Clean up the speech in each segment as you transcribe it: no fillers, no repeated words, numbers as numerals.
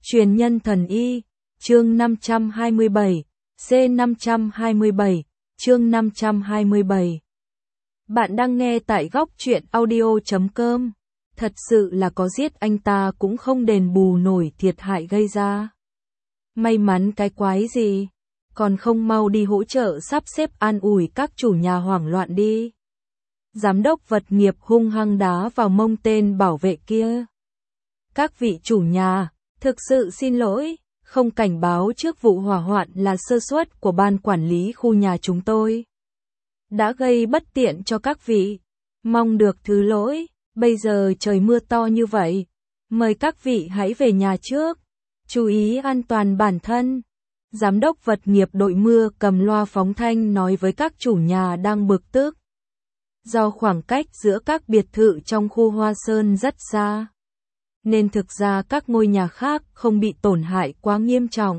Truyền nhân thần y, chương 527, C527, chương 527. Bạn đang nghe tại góc truyện audio.com. Thật sự là có giết anh ta cũng không đền bù nổi thiệt hại gây ra. May mắn cái quái gì, còn không mau đi hỗ trợ sắp xếp an ủi các chủ nhà hoảng loạn đi. Giám đốc vật nghiệp hung hăng đá vào mông tên bảo vệ kia. Các vị chủ nhà, thực sự xin lỗi, không cảnh báo trước vụ hỏa hoạn là sơ suất của ban quản lý khu nhà chúng tôi. Đã gây bất tiện cho các vị, mong được thứ lỗi, bây giờ trời mưa to như vậy, mời các vị hãy về nhà trước, chú ý an toàn bản thân. Giám đốc vật nghiệp đội mưa cầm loa phóng thanh nói với các chủ nhà đang bực tức. Do khoảng cách giữa các biệt thự trong khu Hoa Sơn rất xa, nên thực ra các ngôi nhà khác không bị tổn hại quá nghiêm trọng.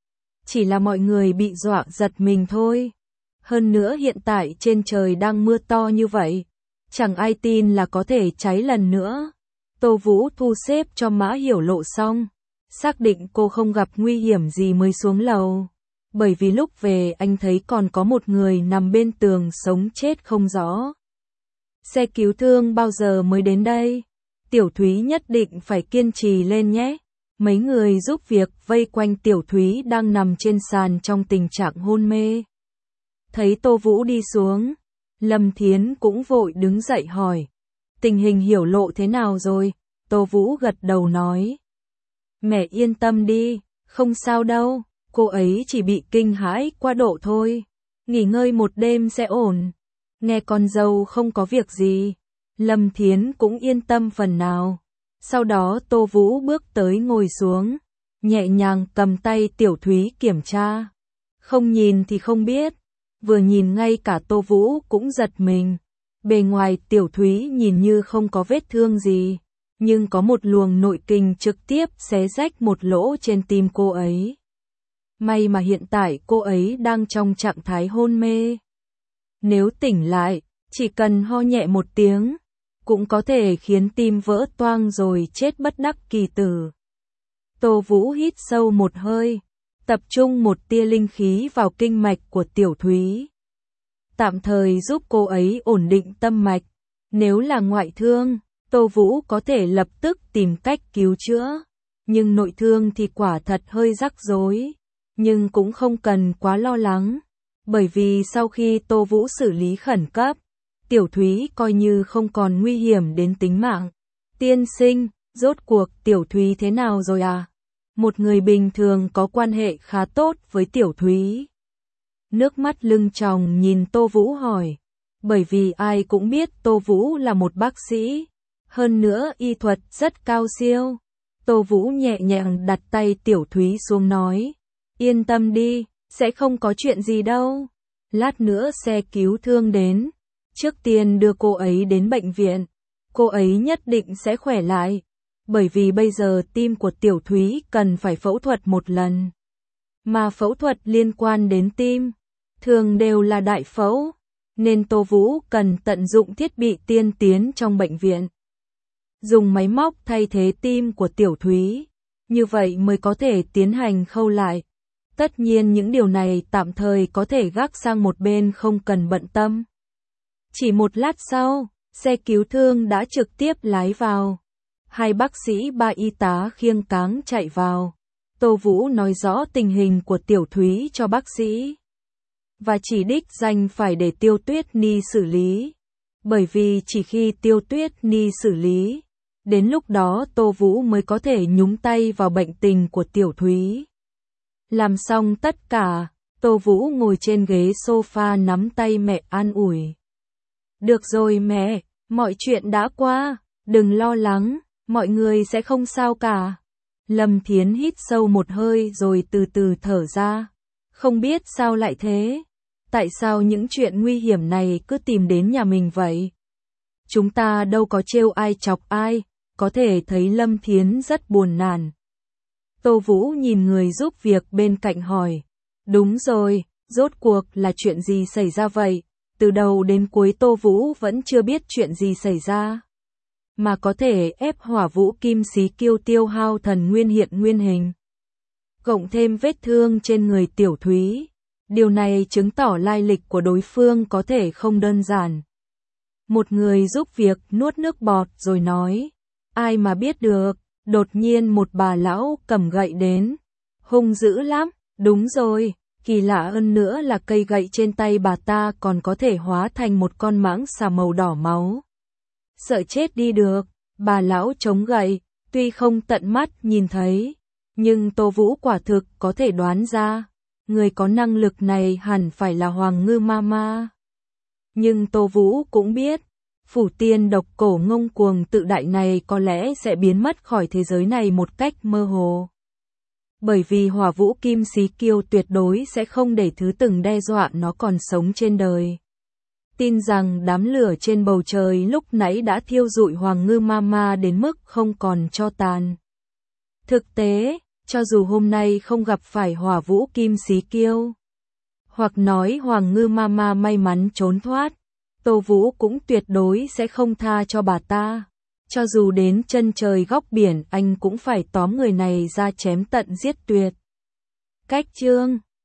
Chỉ là mọi người bị dọa giật mình thôi. Hơn nữa hiện tại trên trời đang mưa to như vậy, chẳng ai tin là có thể cháy lần nữa. Tô Vũ thu xếp cho Mã Hiểu Lộ xong, xác định cô không gặp nguy hiểm gì mới xuống lầu. Bởi vì lúc về anh thấy còn có một người nằm bên tường sống chết không rõ. Xe cứu thương bao giờ mới đến đây? Tiểu Thúy nhất định phải kiên trì lên nhé. Mấy người giúp việc vây quanh Tiểu Thúy đang nằm trên sàn trong tình trạng hôn mê. Thấy Tô Vũ đi xuống, Lâm Thiến cũng vội đứng dậy hỏi. Tình hình Hiểu Lộ thế nào rồi? Tô Vũ gật đầu nói. Mẹ yên tâm đi, không sao đâu, cô ấy chỉ bị kinh hãi quá độ thôi. Nghỉ ngơi một đêm sẽ ổn. Nghe con dâu không có việc gì, Lâm Thiến cũng yên tâm phần nào. Sau đó Tô Vũ bước tới ngồi xuống, nhẹ nhàng cầm tay Tiểu Thúy kiểm tra. Không nhìn thì không biết, vừa nhìn ngay cả Tô Vũ cũng giật mình. Bề ngoài Tiểu Thúy nhìn như không có vết thương gì, nhưng có một luồng nội kình trực tiếp xé rách một lỗ trên tim cô ấy. May mà hiện tại cô ấy đang trong trạng thái hôn mê. Nếu tỉnh lại, chỉ cần ho nhẹ một tiếng, cũng có thể khiến tim vỡ toang rồi chết bất đắc kỳ tử. Tô Vũ hít sâu một hơi, tập trung một tia linh khí vào kinh mạch của Tiểu Thúy. Tạm thời giúp cô ấy ổn định tâm mạch. Nếu là ngoại thương, Tô Vũ có thể lập tức tìm cách cứu chữa. Nhưng nội thương thì quả thật hơi rắc rối. Nhưng cũng không cần quá lo lắng. Bởi vì sau khi Tô Vũ xử lý khẩn cấp, Tiểu Thúy coi như không còn nguy hiểm đến tính mạng. Tiên sinh, rốt cuộc Tiểu Thúy thế nào rồi à? Một người bình thường có quan hệ khá tốt với Tiểu Thúy. Nước mắt lưng tròng nhìn Tô Vũ hỏi. Bởi vì ai cũng biết Tô Vũ là một bác sĩ. Hơn nữa y thuật rất cao siêu. Tô Vũ nhẹ nhàng đặt tay Tiểu Thúy xuống nói. Yên tâm đi, sẽ không có chuyện gì đâu. Lát nữa xe cứu thương đến. Trước tiên đưa cô ấy đến bệnh viện. Cô ấy nhất định sẽ khỏe lại. Bởi vì bây giờ tim của Tiểu Thúy cần phải phẫu thuật một lần. Mà phẫu thuật liên quan đến tim, thường đều là đại phẫu. Nên Tô Vũ cần tận dụng thiết bị tiên tiến trong bệnh viện. Dùng máy móc thay thế tim của Tiểu Thúy. Như vậy mới có thể tiến hành khâu lại. Tất nhiên những điều này tạm thời có thể gác sang một bên không cần bận tâm. Chỉ một lát sau, xe cứu thương đã trực tiếp lái vào. Hai bác sĩ ba y tá khiêng cáng chạy vào. Tô Vũ nói rõ tình hình của Tiểu Thúy cho bác sĩ. Và chỉ đích danh phải để Tiêu Tuyết Ni xử lý. Bởi vì chỉ khi Tiêu Tuyết Ni xử lý, đến lúc đó Tô Vũ mới có thể nhúng tay vào bệnh tình của Tiểu Thúy. Làm xong tất cả, Tô Vũ ngồi trên ghế sofa nắm tay mẹ an ủi. Được rồi mẹ, mọi chuyện đã qua, đừng lo lắng, mọi người sẽ không sao cả. Lâm Thiến hít sâu một hơi rồi từ từ thở ra. Không biết sao lại thế? Tại sao những chuyện nguy hiểm này cứ tìm đến nhà mình vậy? Chúng ta đâu có trêu ai chọc ai, có thể thấy Lâm Thiến rất buồn nản. Tô Vũ nhìn người giúp việc bên cạnh hỏi. Đúng rồi, rốt cuộc là chuyện gì xảy ra vậy? Từ đầu đến cuối Tô Vũ vẫn chưa biết chuyện gì xảy ra. mà có thể ép Hỏa Vũ Kim Xí Kiêu tiêu hao thần nguyên hiện nguyên hình. Cộng thêm vết thương trên người Tiểu Thúy, điều này chứng tỏ lai lịch của đối phương có thể không đơn giản. Một người giúp việc nuốt nước bọt rồi nói, ai mà biết được, đột nhiên một bà lão cầm gậy đến, hung dữ lắm, đúng rồi, kỳ lạ hơn nữa là cây gậy trên tay bà ta còn có thể hóa thành một con mãng xà màu đỏ máu. Sợ chết đi được, bà lão chống gậy, tuy không tận mắt nhìn thấy, nhưng Tô Vũ quả thực có thể đoán ra, người có năng lực này hẳn phải là Hoàng Ngư Mama. Nhưng Tô Vũ cũng biết, phủ tiên độc cổ ngông cuồng tự đại này có lẽ sẽ biến mất khỏi thế giới này một cách mơ hồ. Bởi vì Hỏa Vũ Kim Xí Kiêu tuyệt đối sẽ không để thứ từng đe dọa nó còn sống trên đời. Tin rằng đám lửa trên bầu trời lúc nãy đã thiêu rụi Hoàng Ngư Mama đến mức không còn tro tàn. Thực tế, cho dù hôm nay không gặp phải Hỏa Vũ Kim Xí Kiêu, hoặc nói Hoàng Ngư Mama may mắn trốn thoát, Tô Vũ cũng tuyệt đối sẽ không tha cho bà ta. Cho dù đến chân trời góc biển anh cũng phải tóm người này ra chém tận giết tuyệt. Cách chương